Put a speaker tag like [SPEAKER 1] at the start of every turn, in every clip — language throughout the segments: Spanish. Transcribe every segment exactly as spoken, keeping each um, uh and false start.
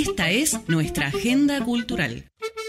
[SPEAKER 1] Esta es nuestra agenda cultural.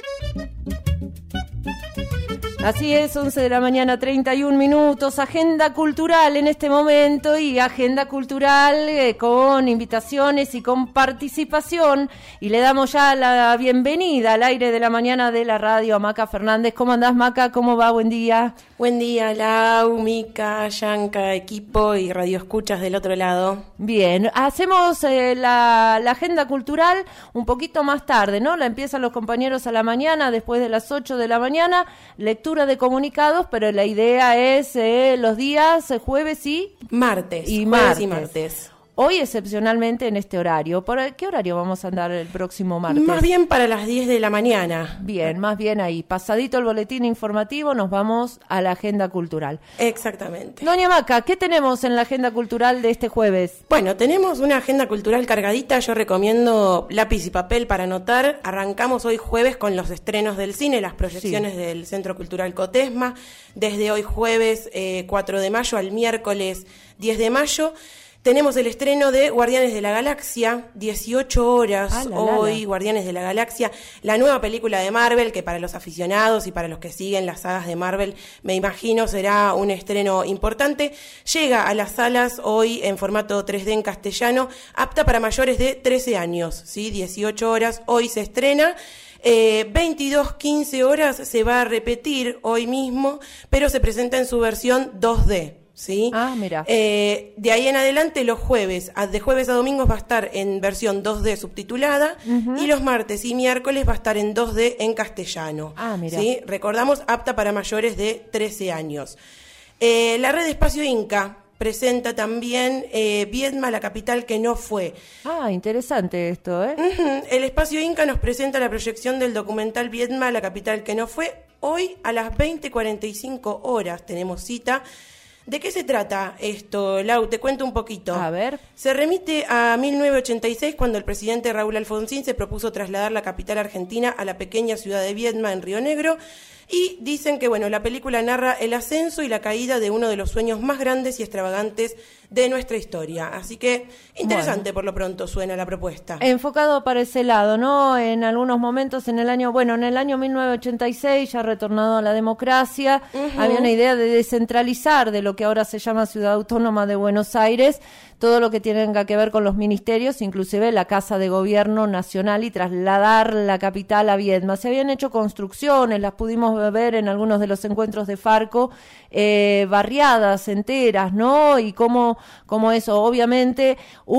[SPEAKER 2] Así es, once de la mañana, treinta y un minutos, agenda cultural en este momento y agenda cultural eh, con invitaciones y con participación. Y le damos ya la bienvenida al aire de la mañana de la radio a Maca Fernández. ¿Cómo andás, Maca? ¿Cómo va? Buen día.
[SPEAKER 3] Buen día, Lau, Mica, Yanka, equipo y radioescuchas del otro lado.
[SPEAKER 2] Bien, hacemos eh, la, la agenda cultural un poquito más tarde, ¿no? La empiezan los compañeros a la mañana, después de las ocho de la mañana, lectura de comunicados, pero la idea es eh, los días eh, jueves y
[SPEAKER 3] martes.
[SPEAKER 2] Y
[SPEAKER 3] jueves
[SPEAKER 2] martes.
[SPEAKER 3] y martes.
[SPEAKER 2] Hoy excepcionalmente en este horario. ¿Por qué horario vamos a andar el próximo martes?
[SPEAKER 3] Más bien para las diez de la mañana.
[SPEAKER 2] Bien, más bien ahí. Pasadito el boletín informativo, nos vamos a la agenda cultural.
[SPEAKER 3] Exactamente.
[SPEAKER 2] Doña Maca, ¿qué tenemos en la agenda cultural de este jueves?
[SPEAKER 3] Bueno, tenemos una agenda cultural cargadita. Yo recomiendo lápiz y papel para anotar. Arrancamos hoy jueves con los estrenos del cine, las proyecciones sí. del Centro Cultural Cotesma. Desde hoy jueves eh, cuatro de mayo al miércoles diez de mayo. Tenemos el estreno de Guardianes de la Galaxia, dieciocho horas ah, la, hoy, la, la. Guardianes de la Galaxia, la nueva película de Marvel, que para los aficionados y para los que siguen las sagas de Marvel, me imagino será un estreno importante. Llega a las salas hoy en formato tres D en castellano, apta para mayores de trece años, ¿sí? dieciocho horas, hoy se estrena. Eh, veintidós quince horas se va a repetir hoy mismo, pero se presenta en su versión dos D. ¿Sí?
[SPEAKER 2] Ah, mira.
[SPEAKER 3] Eh, de ahí en adelante los jueves, de jueves a domingos va a estar en versión dos D subtitulada uh-huh. y los martes y miércoles va a estar en dos D en castellano.
[SPEAKER 2] Ah, mira.
[SPEAKER 3] ¿Sí? Recordamos, apta para mayores de trece años. Eh, la red Espacio Inca presenta también eh, Viedma, la capital que no fue.
[SPEAKER 2] Ah, interesante esto, ¿eh?
[SPEAKER 3] Uh-huh. El Espacio Inca nos presenta la proyección del documental Viedma, la capital que no fue. Hoy a las veinte cuarenta y cinco horas tenemos cita. ¿De qué se trata esto, Lau? Te cuento un poquito.
[SPEAKER 2] A ver.
[SPEAKER 3] Se remite a mil novecientos ochenta y seis, cuando el presidente Raúl Alfonsín se propuso trasladar la capital argentina a la pequeña ciudad de Viedma, en Río Negro, y dicen que, bueno, la película narra el ascenso y la caída de uno de los sueños más grandes y extravagantes de nuestra historia. Así que, interesante bueno. por lo pronto suena la propuesta.
[SPEAKER 2] Enfocado para ese lado, ¿no? En algunos momentos en el año, bueno, en el año mil novecientos ochenta y seis, ya retornado a la democracia, uh-huh. había una idea de descentralizar de lo que ahora se llama Ciudad Autónoma de Buenos Aires, todo lo que tenga que ver con los ministerios, inclusive la Casa de Gobierno Nacional, y trasladar la capital a Viedma. Se habían hecho construcciones, las pudimos ver en algunos de los encuentros de Farco, eh, barriadas enteras, ¿no? Y cómo, cómo eso, obviamente,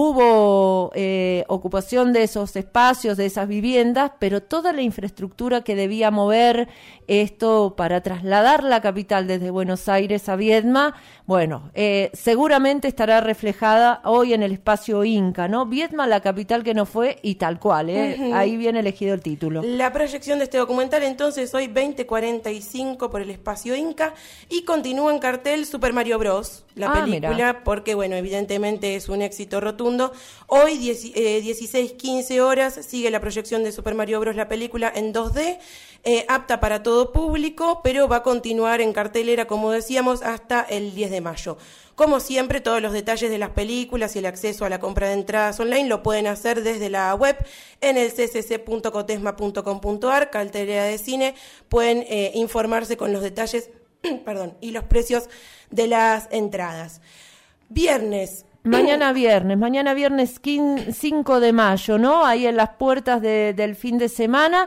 [SPEAKER 2] hubo eh, ocupación de esos espacios, de esas viviendas, pero toda la infraestructura que debía mover esto para trasladar la capital desde Buenos Aires a Viedma, bueno, eh, seguramente estará reflejada hoy en el Espacio Inca, ¿no? Viedma, la capital que no fue, y tal cual, ¿eh? Uh-huh. Ahí viene elegido el título.
[SPEAKER 3] La proyección de este documental, entonces, hoy veinte cuarenta y cinco por el Espacio Inca, y continúa en cartel Super Mario Bros., la
[SPEAKER 2] ah,
[SPEAKER 3] película,
[SPEAKER 2] mira.
[SPEAKER 3] porque, bueno, evidentemente es un éxito rotundo. Hoy, dieciséis quince horas, sigue la proyección de Super Mario Bros., la película, en dos D, eh, apta para todo público, pero va a continuar en cartelera, como decíamos, hasta el diez de mayo. Como siempre, todos los detalles de las películas y el acceso a la compra de entradas online lo pueden hacer desde la web en el c c c punto cotesma punto com punto a r, cartelera de cine. Pueden eh, informarse con los detalles perdón, y los precios de las entradas. Viernes.
[SPEAKER 2] Mañana viernes, mañana viernes cinco de mayo, ¿no? Ahí en las puertas de, del fin de semana.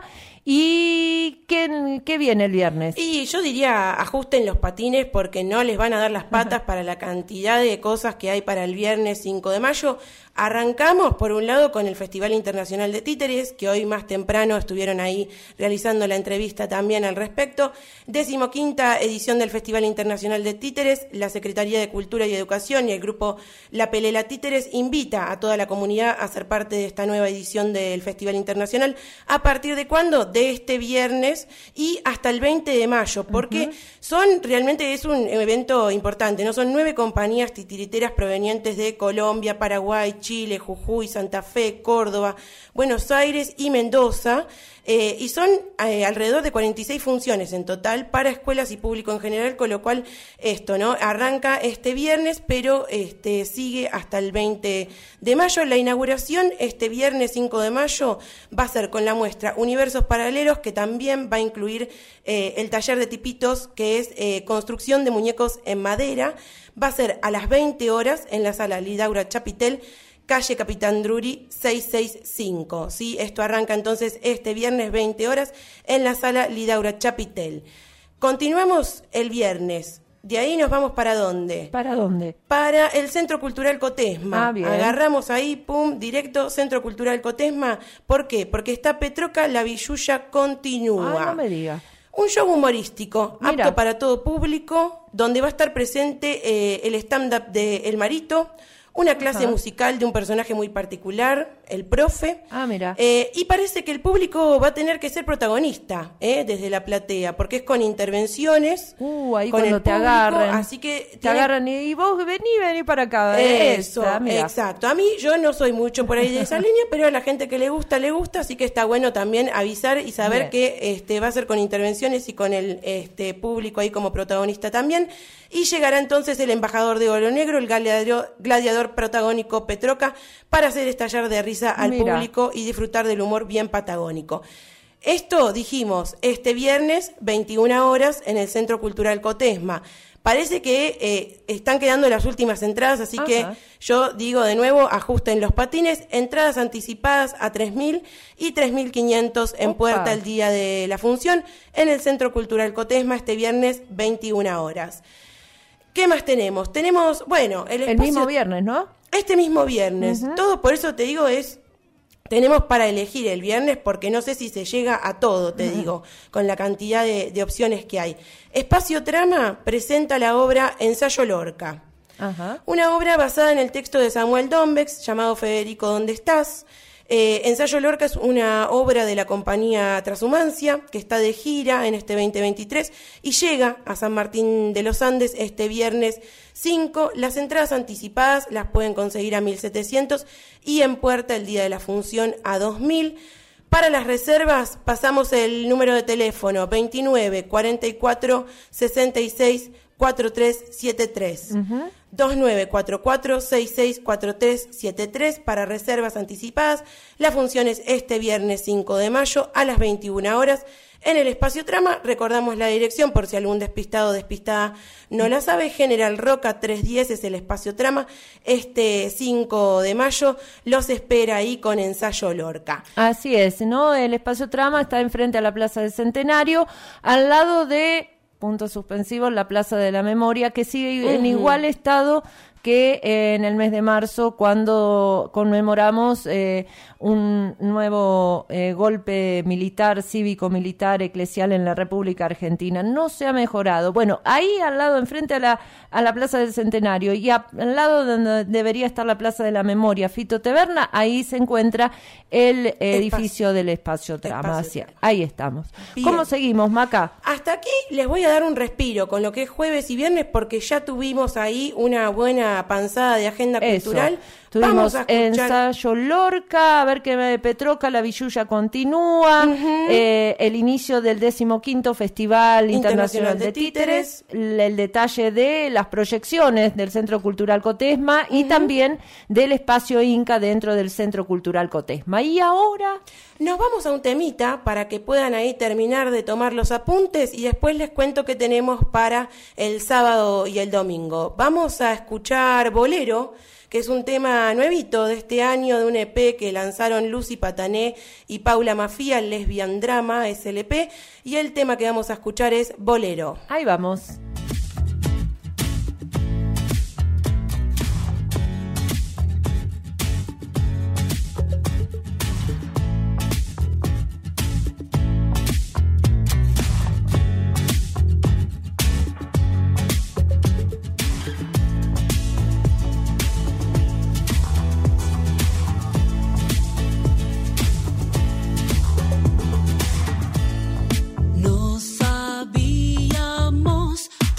[SPEAKER 2] ¿Y qué, qué viene el viernes?
[SPEAKER 3] Y yo diría, ajusten los patines porque no les van a dar las patas para la cantidad de cosas que hay para el viernes cinco de mayo. Arrancamos, por un lado, con el Festival Internacional de Títeres, que hoy más temprano estuvieron ahí realizando la entrevista también al respecto. Decimoquinta edición del Festival Internacional de Títeres. La Secretaría de Cultura y Educación y el grupo La Pelela Títeres invita a toda la comunidad a ser parte de esta nueva edición del Festival Internacional. ¿A partir de cuándo? De este viernes y hasta el veinte de mayo, porque uh-huh. son realmente es un evento importante, ¿no? Son nueve compañías titiriteras provenientes de Colombia, Paraguay, Chile, Jujuy, Santa Fe, Córdoba, Buenos Aires y Mendoza. Eh, y son eh, alrededor de cuarenta y seis funciones en total para escuelas y público en general, con lo cual esto, ¿no? Arranca este viernes, pero este sigue hasta el veinte de mayo. La inauguración este viernes cinco de mayo va a ser con la muestra Universos Paralelos, que también va a incluir eh, el taller de tipitos, que es eh, construcción de muñecos en madera. Va a ser a las veinte horas en la sala Lidaura Chapitel, calle Capitán Drury seiscientos sesenta y cinco, ¿sí? Esto arranca entonces este viernes veinte horas en la sala Lidaura Chapitel. Continuamos el viernes. De ahí nos vamos ¿para dónde?
[SPEAKER 2] ¿Para dónde?
[SPEAKER 3] Para el Centro Cultural Cotesma.
[SPEAKER 2] Ah, bien.
[SPEAKER 3] Agarramos ahí, pum, directo, Centro Cultural Cotesma. ¿Por qué? Porque está Petroca, la Villuya continúa.
[SPEAKER 2] Ah, no me diga.
[SPEAKER 3] Un show humorístico,
[SPEAKER 2] Mira.
[SPEAKER 3] apto para todo público, donde va a estar presente eh, el stand-up de El Marito, una clase
[SPEAKER 2] Ajá.
[SPEAKER 3] musical de un personaje muy particular, el profe.
[SPEAKER 2] Ah, mira.
[SPEAKER 3] Eh, y parece que el público va a tener que ser protagonista, eh, desde la platea, porque es con intervenciones.
[SPEAKER 2] Uh, ahí
[SPEAKER 3] con
[SPEAKER 2] cuando
[SPEAKER 3] el
[SPEAKER 2] te
[SPEAKER 3] público,
[SPEAKER 2] agarran.
[SPEAKER 3] Así que
[SPEAKER 2] Te
[SPEAKER 3] tiene-
[SPEAKER 2] agarran y, y vos vení, vení para acá.
[SPEAKER 3] Eso,
[SPEAKER 2] Esa, mira.
[SPEAKER 3] exacto. A mí yo no soy mucho por ahí de esa línea, pero a la gente que le gusta, le gusta, así que está bueno también avisar y saber
[SPEAKER 2] Bien.
[SPEAKER 3] que este va a ser con intervenciones y con el este público ahí como protagonista también. Y llegará entonces el embajador de Oro Negro, el gladiador, gladiador protagónico Petroca, para hacer estallar de risa al
[SPEAKER 2] Mira.
[SPEAKER 3] público y disfrutar del humor bien patagónico. Esto, dijimos, este viernes, veintiuna horas, en el Centro Cultural Cotesma. Parece que eh, están quedando las últimas entradas, así
[SPEAKER 2] Ajá.
[SPEAKER 3] que yo digo de nuevo, ajusten los patines, entradas anticipadas a tres mil y tres mil quinientos en
[SPEAKER 2] Opa.
[SPEAKER 3] puerta el día de la función, en el Centro Cultural Cotesma, este viernes, veintiuna horas. ¿Qué más tenemos? Tenemos, bueno, el
[SPEAKER 2] El
[SPEAKER 3] espacio...
[SPEAKER 2] mismo viernes, ¿no?
[SPEAKER 3] Este mismo viernes.
[SPEAKER 2] Ujú.
[SPEAKER 3] Todo por eso te digo es... Tenemos para elegir el viernes porque no sé si se llega a todo, te digo, con la cantidad de, de opciones que hay. Espacio Trama presenta la obra Ensayo Lorca.
[SPEAKER 2] Ajá.
[SPEAKER 3] Una obra basada en el texto de Samuel Dombex, llamado Federico, ¿dónde estás? Eh, Ensayo Lorca es una obra de la compañía Transhumancia, que está de gira en este veinte veintitrés y llega a San Martín de los Andes este viernes cinco. Las entradas anticipadas las pueden conseguir a mil setecientos y en puerta el día de la función a dos mil. Para las reservas pasamos el número de teléfono veintinueve cuarenta y cuatro sesenta y seis cuarenta y tres setenta y tres. veintinueve cuarenta y cuatro sesenta y seis cuarenta y tres setenta y tres para reservas anticipadas. La función es este viernes cinco de mayo a las veintiuna horas en el Espacio Trama. Recordamos la dirección por si algún despistado o despistada no la sabe. General Roca trescientos diez es el Espacio Trama. Este cinco de mayo los espera ahí con Ensayo Lorca.
[SPEAKER 2] Así es, ¿no? El Espacio Trama está enfrente a la Plaza del Centenario, al lado de, punto suspensivo, la Plaza de la Memoria, que sigue en igual estado que eh, en el mes de marzo, cuando conmemoramos eh, un nuevo eh, golpe militar, cívico-militar, eclesial en la República Argentina. No se ha mejorado. Bueno, ahí al lado, enfrente a la, a la Plaza del Centenario, y a, al lado donde debería estar la Plaza de la Memoria, Fito Taberna, ahí se encuentra el eh, edificio del Espacio Trama.
[SPEAKER 3] Espacio
[SPEAKER 2] Así-
[SPEAKER 3] Trama.
[SPEAKER 2] ahí estamos.
[SPEAKER 3] Bien.
[SPEAKER 2] ¿Cómo seguimos, Maca?
[SPEAKER 3] Hasta aquí les voy a dar un respiro con lo que es jueves y viernes porque ya tuvimos ahí una buena panzada de agenda
[SPEAKER 2] Eso.
[SPEAKER 3] cultural.
[SPEAKER 2] Tuvimos
[SPEAKER 3] Vamos a escuchar...
[SPEAKER 2] Ensayo Lorca, a ver qué me Petroca, la Villuya continúa, eh, el inicio del decimoquinto Festival Internacional,
[SPEAKER 3] Internacional
[SPEAKER 2] de
[SPEAKER 3] de
[SPEAKER 2] Títeres, el, el detalle de las proyecciones del Centro Cultural Cotesma y también del espacio Inca dentro del Centro Cultural Cotesma. Y ahora...
[SPEAKER 3] Nos vamos a un temita para que puedan ahí terminar de tomar los apuntes y después les cuento qué tenemos para el sábado y el domingo. Vamos a escuchar Bolero, que es un tema nuevito de este año, de un E P que lanzaron Lucy Patané y Paula Mafía, Lesbian Drama, S L P, y el tema que vamos a escuchar es Bolero.
[SPEAKER 2] Ahí vamos.
[SPEAKER 4] No sabíamos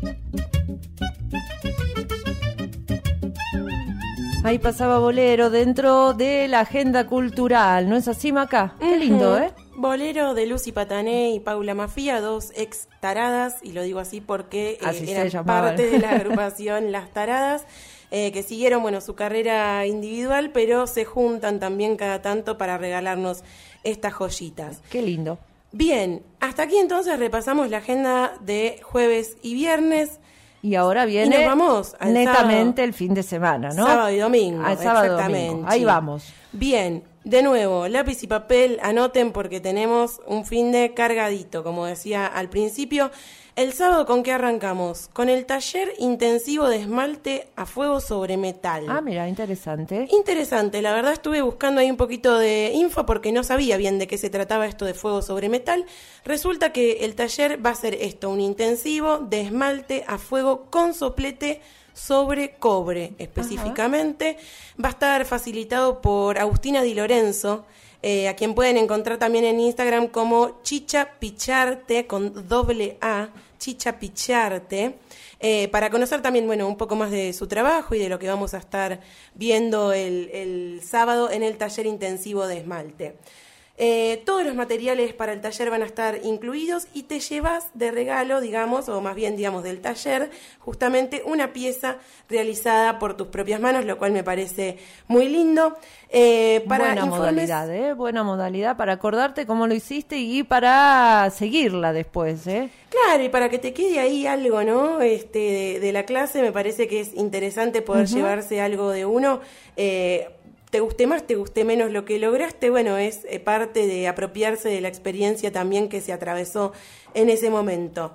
[SPEAKER 2] Ahí pasaba Bolero dentro de la agenda cultural, ¿no es así, Maca? Qué lindo, ¿eh?
[SPEAKER 3] Bolero de Lucy Patané y Paula Mafia, dos ex taradas, y lo digo así porque eh,
[SPEAKER 2] así
[SPEAKER 3] eran parte de la agrupación Las Taradas, eh, que siguieron, bueno, su carrera individual, pero se juntan también cada tanto para regalarnos estas joyitas.
[SPEAKER 2] Qué lindo.
[SPEAKER 3] Bien, hasta aquí entonces repasamos la agenda de jueves y viernes.
[SPEAKER 2] Y ahora viene
[SPEAKER 3] y nos vamos al
[SPEAKER 2] netamente
[SPEAKER 3] sábado,
[SPEAKER 2] el fin de semana, ¿no?
[SPEAKER 3] Sábado y domingo.
[SPEAKER 2] Al sábado
[SPEAKER 3] exactamente.
[SPEAKER 2] Domingo. Ahí vamos.
[SPEAKER 3] Bien, de nuevo, lápiz y papel, anoten porque tenemos un fin de cargadito, como decía al principio. El sábado, ¿con qué arrancamos? Con el taller intensivo de esmalte a fuego sobre metal.
[SPEAKER 2] Ah, mira, interesante.
[SPEAKER 3] Interesante, la verdad estuve buscando ahí un poquito de info porque no sabía bien de qué se trataba esto de fuego sobre metal. Resulta que el taller va a ser esto, un intensivo de esmalte a fuego con soplete sobre cobre específicamente. Ajá. Va a estar facilitado por Agustina Di Lorenzo, eh, a quien pueden encontrar también en Instagram como Chicha Picharte con doble A, Chicha Picharte, eh, para conocer también, bueno, un poco más de su trabajo y de lo que vamos a estar viendo el, el sábado en el taller intensivo de esmalte. Eh, todos los materiales para el taller van a estar incluidos y te llevas de regalo, digamos, o más bien, digamos, del taller, justamente una pieza realizada por tus propias manos, lo cual me parece muy lindo. Eh, para
[SPEAKER 2] Buena
[SPEAKER 3] informes...
[SPEAKER 2] modalidad, ¿eh? Buena modalidad para acordarte cómo lo hiciste y para seguirla después, ¿eh?
[SPEAKER 3] Claro, y para que te quede ahí algo, ¿no? Este, de, de la clase, me parece que es interesante poder uh-huh. llevarse algo de uno. Eh, te guste más, te guste menos lo que lograste, bueno, es eh, parte de apropiarse de la experiencia también que se atravesó en ese momento.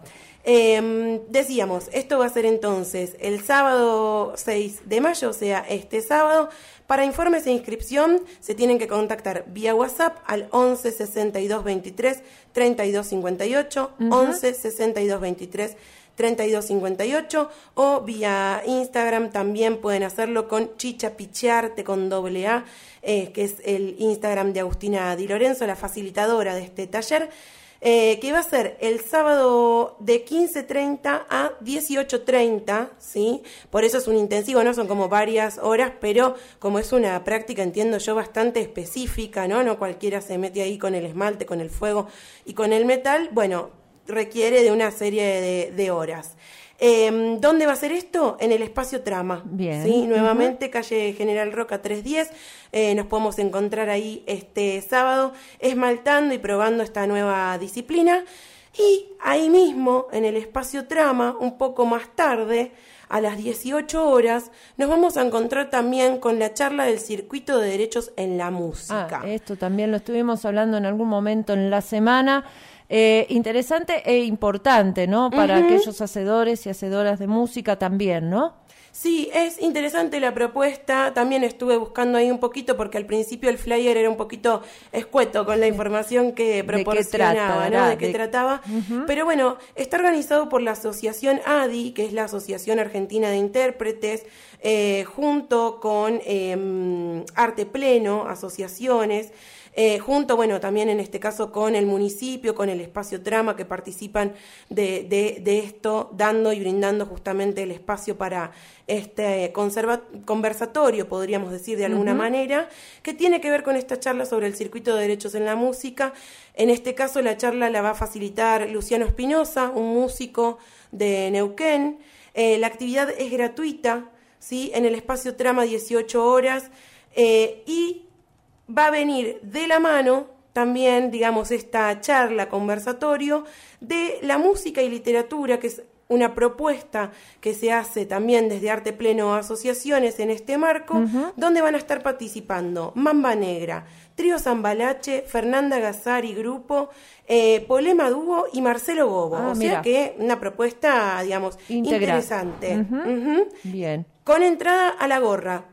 [SPEAKER 3] Eh, decíamos, esto va a ser entonces el sábado seis de mayo, o sea, este sábado. Para informes e inscripción se tienen que contactar vía WhatsApp al once sesenta y dos veintitrés treinta y dos cincuenta y ocho, uh-huh. once sesenta y dos veintitrés treinta y dos cincuenta y ocho, o vía Instagram también pueden hacerlo con Chicha Picharte con doble A, eh, que es el Instagram de Agustina Di Lorenzo, la facilitadora de este taller, eh, que va a ser el sábado de quince treinta a dieciocho treinta, ¿sí? Por eso es un intensivo, ¿no? Son como varias horas, pero como es una práctica, entiendo yo, bastante específica, ¿no? No cualquiera se mete ahí con el esmalte, con el fuego y con el metal, bueno, requiere de una serie de, de horas. Eh, ¿Dónde va a ser esto? En el espacio Trama.
[SPEAKER 2] Bien.
[SPEAKER 3] ¿Sí? Nuevamente, uh-huh. calle General Roca trescientos diez. Eh, nos podemos encontrar ahí este sábado esmaltando y probando esta nueva disciplina. Y ahí mismo, en el espacio Trama, un poco más tarde, a las dieciocho horas, nos vamos a encontrar también con la charla del Circuito de Derechos en la Música.
[SPEAKER 2] Ah, esto también lo estuvimos hablando en algún momento en la semana. Eh, interesante e importante, ¿no? Para uh-huh. aquellos hacedores y hacedoras de música también, ¿no?
[SPEAKER 3] Sí, es interesante la propuesta. También estuve buscando ahí un poquito porque al principio el flyer era un poquito escueto con la información que proporcionaba, ¿de qué, ¿no? de qué de... trataba. Uh-huh. Pero bueno, está organizado por la asociación A D I, que es la Asociación Argentina de Intérpretes, eh, junto con eh, Arte Pleno, asociaciones. Eh, junto, bueno, también en este caso con el municipio, con el espacio Trama, que participan de, de, de esto, dando y brindando justamente el espacio para este conserva- conversatorio, podríamos decir de alguna uh-huh. manera, que tiene que ver con esta charla sobre el circuito de derechos en la música. En este caso la charla la va a facilitar Luciano Espinosa, un músico de Neuquén. Eh, la actividad es gratuita, ¿sí? En el espacio Trama, dieciocho horas, eh, y va a venir de la mano también, digamos, esta charla, conversatorio, de la música y literatura, que es una propuesta que se hace también desde Arte Pleno Asociaciones en este marco, uh-huh. donde van a estar participando Mamba Negra, Trío Zambalache, Fernanda Gazzari Grupo, eh, Polema Dúo y Marcelo Bobo.
[SPEAKER 2] Ah,
[SPEAKER 3] o
[SPEAKER 2] mira.
[SPEAKER 3] sea que una propuesta, digamos,
[SPEAKER 2] Integral.
[SPEAKER 3] interesante.
[SPEAKER 2] Uh-huh.
[SPEAKER 3] Uh-huh.
[SPEAKER 2] Bien.
[SPEAKER 3] Con entrada a la gorra.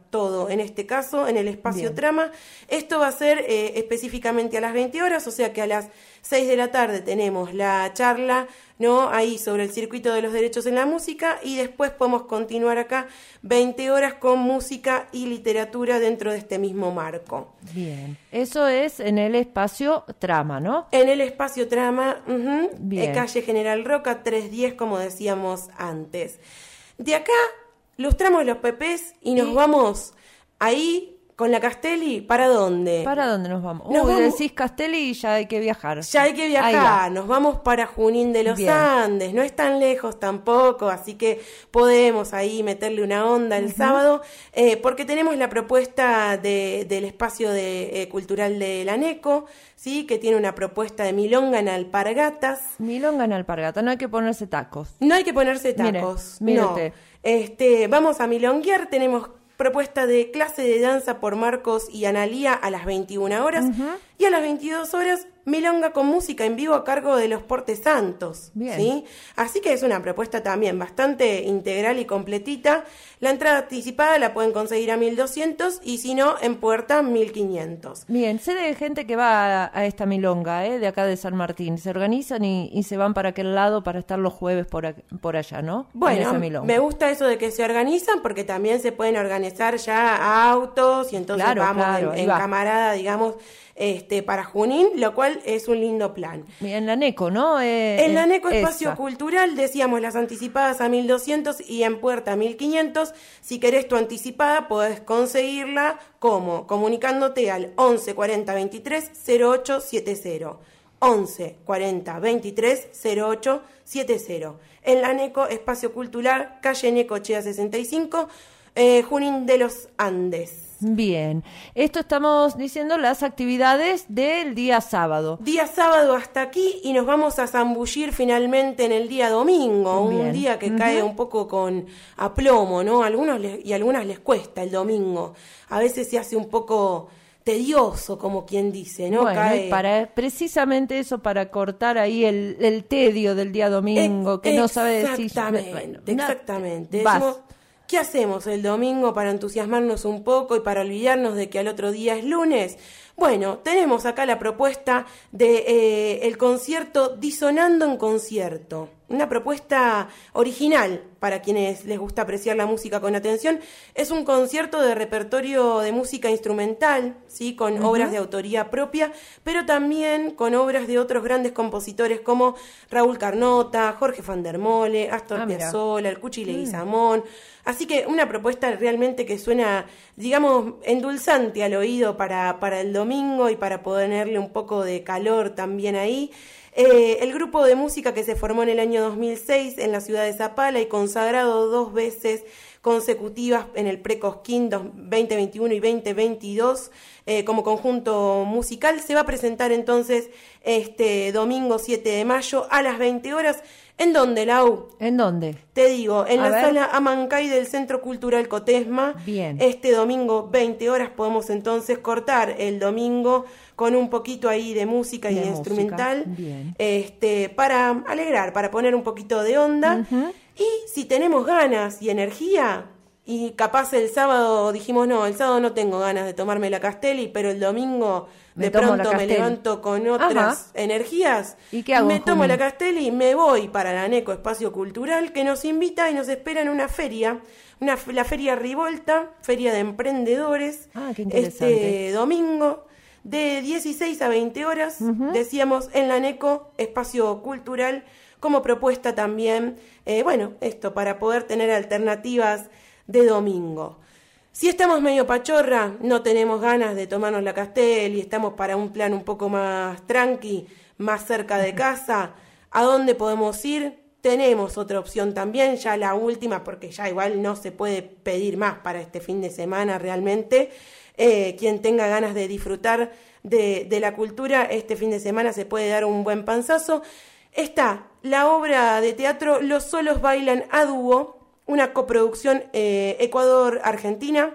[SPEAKER 3] todo, en este caso, en el espacio
[SPEAKER 2] Bien.
[SPEAKER 3] Trama. Esto va a ser eh, específicamente a las veinte horas, o sea que a las seis de la tarde tenemos la charla, ¿no? Ahí sobre el circuito de los derechos en la música, y después podemos continuar acá veinte horas con música y literatura dentro de este mismo marco.
[SPEAKER 2] Bien, eso es en el espacio Trama, ¿no?
[SPEAKER 3] En el espacio Trama, uh-huh,
[SPEAKER 2] Bien.
[SPEAKER 3] eh, calle General Roca, trescientos diez, como decíamos antes. De acá lustramos los pepés y nos
[SPEAKER 2] Y-
[SPEAKER 3] vamos ahí con la Castelli. ¿Para dónde?
[SPEAKER 2] ¿Para dónde nos vamos?
[SPEAKER 3] Nos
[SPEAKER 2] Uy,
[SPEAKER 3] vamos-
[SPEAKER 2] decís Castelli y ya hay que viajar.
[SPEAKER 3] Ya hay que
[SPEAKER 2] Ahí
[SPEAKER 3] viajar,
[SPEAKER 2] va.
[SPEAKER 3] nos vamos para Junín de los
[SPEAKER 2] Bien.
[SPEAKER 3] Andes, no es tan lejos tampoco, así que podemos ahí meterle una onda el sábado, eh, porque tenemos la propuesta de, del espacio de, eh, cultural de la NECO, ¿sí? Que tiene una propuesta de milonga en alpargatas.
[SPEAKER 2] Milonga en alpargata, no hay que ponerse tacos.
[SPEAKER 3] No hay que ponerse
[SPEAKER 2] Mire,
[SPEAKER 3] tacos,
[SPEAKER 2] mire
[SPEAKER 3] no.
[SPEAKER 2] usted.
[SPEAKER 3] Este, vamos a milonguear, tenemos propuesta de clase de danza por Marcos y Analía a las veintiuna horas, y a las veintidós horas milonga con música en vivo a cargo de los Portes Santos.
[SPEAKER 2] Bien.
[SPEAKER 3] ¿Sí? Así que es una propuesta también bastante integral y completita. La entrada anticipada la pueden conseguir a mil doscientos y si no, en puerta mil quinientos.
[SPEAKER 2] Bien, sé de gente que va a, a esta milonga, ¿eh? De acá de San Martín. Se organizan y, y se van para aquel lado para estar los jueves por, ac- por allá, ¿no? En
[SPEAKER 3] Bueno,
[SPEAKER 2] esa milonga.
[SPEAKER 3] me gusta eso de que se organizan porque también se pueden organizar ya autos y entonces
[SPEAKER 2] Claro,
[SPEAKER 3] vamos
[SPEAKER 2] claro,
[SPEAKER 3] en,
[SPEAKER 2] ahí
[SPEAKER 3] en
[SPEAKER 2] va.
[SPEAKER 3] camarada, digamos, este, para Junín, lo cual es un lindo plan.
[SPEAKER 2] En la NECO, ¿no? Eh,
[SPEAKER 3] En la
[SPEAKER 2] eh,
[SPEAKER 3] NECO Espacio
[SPEAKER 2] esa.
[SPEAKER 3] Cultural decíamos las anticipadas a mil doscientos y en puerta mil quinientos. Si querés tu anticipada, podés conseguirla como comunicándote al once cuarenta veintitrés cero ocho setenta. once cuarenta veintitrés cero ocho setenta. En la NECO Espacio Cultural, calle Necochea sesenta y cinco, eh, Junín de los Andes.
[SPEAKER 2] Bien, esto estamos diciendo las actividades del día sábado.
[SPEAKER 3] Día sábado hasta aquí y nos vamos a zambullir finalmente en el día domingo,
[SPEAKER 2] Bien.
[SPEAKER 3] un día que
[SPEAKER 2] Ujú.
[SPEAKER 3] cae un poco con aplomo, ¿no? A algunos les- y a algunas les cuesta el domingo. A veces se hace un poco tedioso, como quien dice, ¿no?
[SPEAKER 2] Bueno,
[SPEAKER 3] Cae-
[SPEAKER 2] y para precisamente eso, para cortar ahí el, el tedio del día domingo,
[SPEAKER 3] Eh,
[SPEAKER 2] que no sabe decir...
[SPEAKER 3] Exactamente,
[SPEAKER 2] bueno, una-
[SPEAKER 3] exactamente.
[SPEAKER 2] vas.
[SPEAKER 3] Decimos, ¿qué hacemos el domingo para entusiasmarnos un poco y para olvidarnos de que al otro día es lunes? Bueno, tenemos acá la propuesta de eh, el concierto Disonando en Concierto. Una propuesta original para quienes les gusta apreciar la música con atención. Es un concierto de repertorio de música instrumental, ¿sí? Con obras de autoría propia, pero también con obras de otros grandes compositores como Raúl Carnota, Jorge van der Mole, Astor
[SPEAKER 2] Ah, mira.
[SPEAKER 3] Piazzolla, el Cuchi Leguizamón. Así que una propuesta realmente que suena, digamos, endulzante al oído para, para el domingo y para ponerle un poco de calor también ahí. Eh, el grupo de música que se formó en el año dos mil seis en la ciudad de Zapala y consagrado dos veces consecutivas en el Precosquín veinte veintiuno y veinte veintidós eh, como conjunto musical, se va a presentar entonces este domingo siete de mayo a las veinte horas. ¿En dónde, Lau?
[SPEAKER 2] ¿En dónde?
[SPEAKER 3] Te digo, en
[SPEAKER 2] A
[SPEAKER 3] la
[SPEAKER 2] ver.
[SPEAKER 3] sala Amancay del Centro Cultural Cotesma.
[SPEAKER 2] Bien.
[SPEAKER 3] Este domingo, veinte horas, podemos entonces cortar el domingo con un poquito ahí de música y
[SPEAKER 2] De
[SPEAKER 3] de
[SPEAKER 2] música,
[SPEAKER 3] instrumental.
[SPEAKER 2] bien.
[SPEAKER 3] Este, para alegrar, para poner un poquito de onda.
[SPEAKER 2] Ujú.
[SPEAKER 3] Y si tenemos ganas y energía, y capaz el sábado dijimos, no, el sábado no tengo ganas de tomarme la Castelli, pero el domingo
[SPEAKER 2] Me
[SPEAKER 3] de
[SPEAKER 2] tomo la
[SPEAKER 3] pronto me
[SPEAKER 2] Castelli.
[SPEAKER 3] levanto con otras
[SPEAKER 2] Ajá.
[SPEAKER 3] energías.
[SPEAKER 2] ¿Y qué hago
[SPEAKER 3] Me
[SPEAKER 2] en
[SPEAKER 3] tomo
[SPEAKER 2] Junín?
[SPEAKER 3] la Castelli, me voy para la NECO Espacio Cultural, que nos invita y nos espera en una feria, una, f- la Feria Rivolta, Feria de Emprendedores,
[SPEAKER 2] Ah, qué interesante.
[SPEAKER 3] este domingo, de dieciséis a veinte horas, decíamos, en la NECO Espacio Cultural, como propuesta también, eh, bueno, esto, para poder tener alternativas de domingo. Si estamos medio pachorra, no tenemos ganas de tomarnos la Castel y estamos para un plan un poco más tranqui, más cerca de casa, ¿a dónde podemos ir? Tenemos otra opción también, ya la última, porque ya igual no se puede pedir más para este fin de semana realmente. Eh, quien tenga ganas de disfrutar de, de la cultura, este fin de semana se puede dar un buen panzazo. Está la obra de teatro Los Solos Bailan a Dúo, una coproducción eh, Ecuador-Argentina,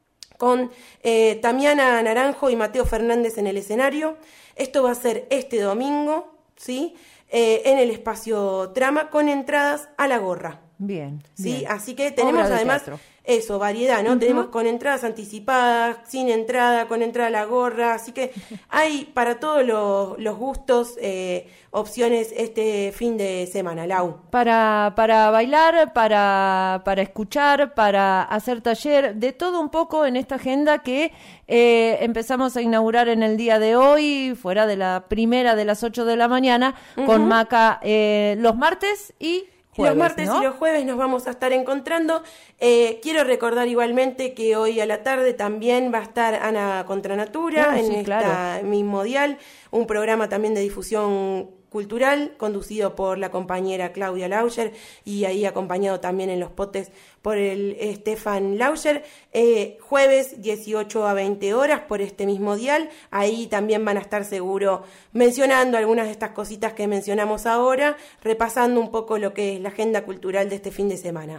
[SPEAKER 3] con eh, Tamiana Naranjo y Mateo Fernández en el escenario. Esto va a ser este domingo, ¿sí? Eh, en el espacio Trama, con entradas a la gorra.
[SPEAKER 2] Bien.
[SPEAKER 3] Sí,
[SPEAKER 2] bien.
[SPEAKER 3] así que tenemos
[SPEAKER 2] Obra de
[SPEAKER 3] además
[SPEAKER 2] teatro.
[SPEAKER 3] eso, variedad, ¿no? Uh-huh. Tenemos con entradas anticipadas, sin entrada, con entrada a la gorra, así que hay para todos los, los gustos eh, opciones este fin de semana, Lau.
[SPEAKER 2] Para, para bailar, para, para escuchar, para hacer taller, de todo un poco en esta agenda que eh, empezamos a inaugurar en el día de hoy, fuera de la primera de las ocho de la mañana, uh-huh. con Maca eh, los martes y jueves,
[SPEAKER 3] los martes
[SPEAKER 2] ¿no?
[SPEAKER 3] y los jueves nos vamos a estar encontrando. Eh, quiero recordar igualmente que hoy a la tarde también va a estar Ana Contra Natura oh, en
[SPEAKER 2] sí,
[SPEAKER 3] este
[SPEAKER 2] claro.
[SPEAKER 3] mismo dial, un programa también de difusión cultural conducido por la compañera Claudia Lauscher y ahí acompañado también en los potes por el Stefan Lauscher, eh, jueves dieciocho a veinte horas por este mismo dial. Ahí también van a estar seguro mencionando algunas de estas cositas que mencionamos ahora, repasando un poco lo que es la agenda cultural de este fin de semana.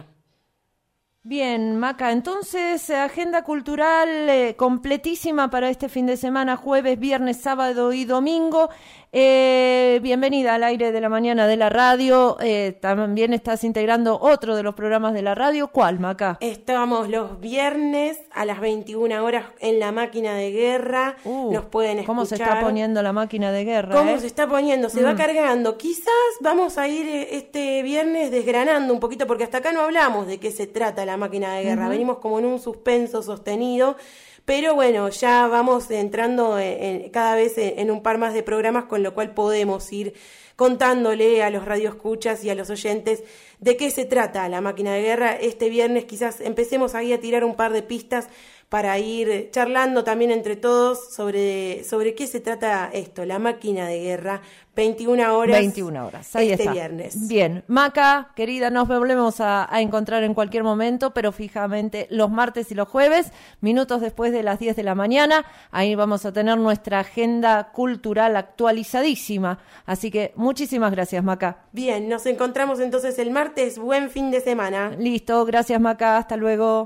[SPEAKER 2] Bien, Maca, entonces agenda cultural eh, completísima para este fin de semana, jueves, viernes, sábado y domingo. Eh, bienvenida al aire de la mañana de la radio. Eh, también estás integrando otro de los programas de la radio. ¿Cuál, Maca?
[SPEAKER 3] Estamos los viernes a las veintiuna horas en La Máquina de Guerra.
[SPEAKER 2] Uh,
[SPEAKER 3] Nos pueden escuchar.
[SPEAKER 2] ¿Cómo se está poniendo La Máquina de Guerra?
[SPEAKER 3] ¿Cómo
[SPEAKER 2] eh?
[SPEAKER 3] se está poniendo? Se mm. va cargando. Quizás vamos a ir este viernes desgranando un poquito, porque hasta acá no hablamos de qué se trata La Máquina de Guerra. Uh-huh. Venimos como en un suspenso sostenido. Pero bueno, ya vamos entrando en, en, cada vez en, en un par más de programas, con lo cual podemos ir contándole a los radioescuchas y a los oyentes de qué se trata La Máquina de Guerra. Este viernes quizás empecemos ahí a tirar un par de pistas para ir charlando también entre todos sobre, sobre qué se trata esto, La Máquina de Guerra, veintiuna horas.
[SPEAKER 2] veintiuna horas, ahí
[SPEAKER 3] este
[SPEAKER 2] está.
[SPEAKER 3] Viernes.
[SPEAKER 2] Bien, Maca, querida, nos volvemos a, a encontrar en cualquier momento, pero fijamente los martes y los jueves, minutos después de las diez de la mañana, ahí vamos a tener nuestra agenda cultural actualizadísima. Así que muchísimas gracias, Maca.
[SPEAKER 3] Bien, nos encontramos entonces el martes, buen fin de semana.
[SPEAKER 2] Listo, gracias, Maca, hasta luego.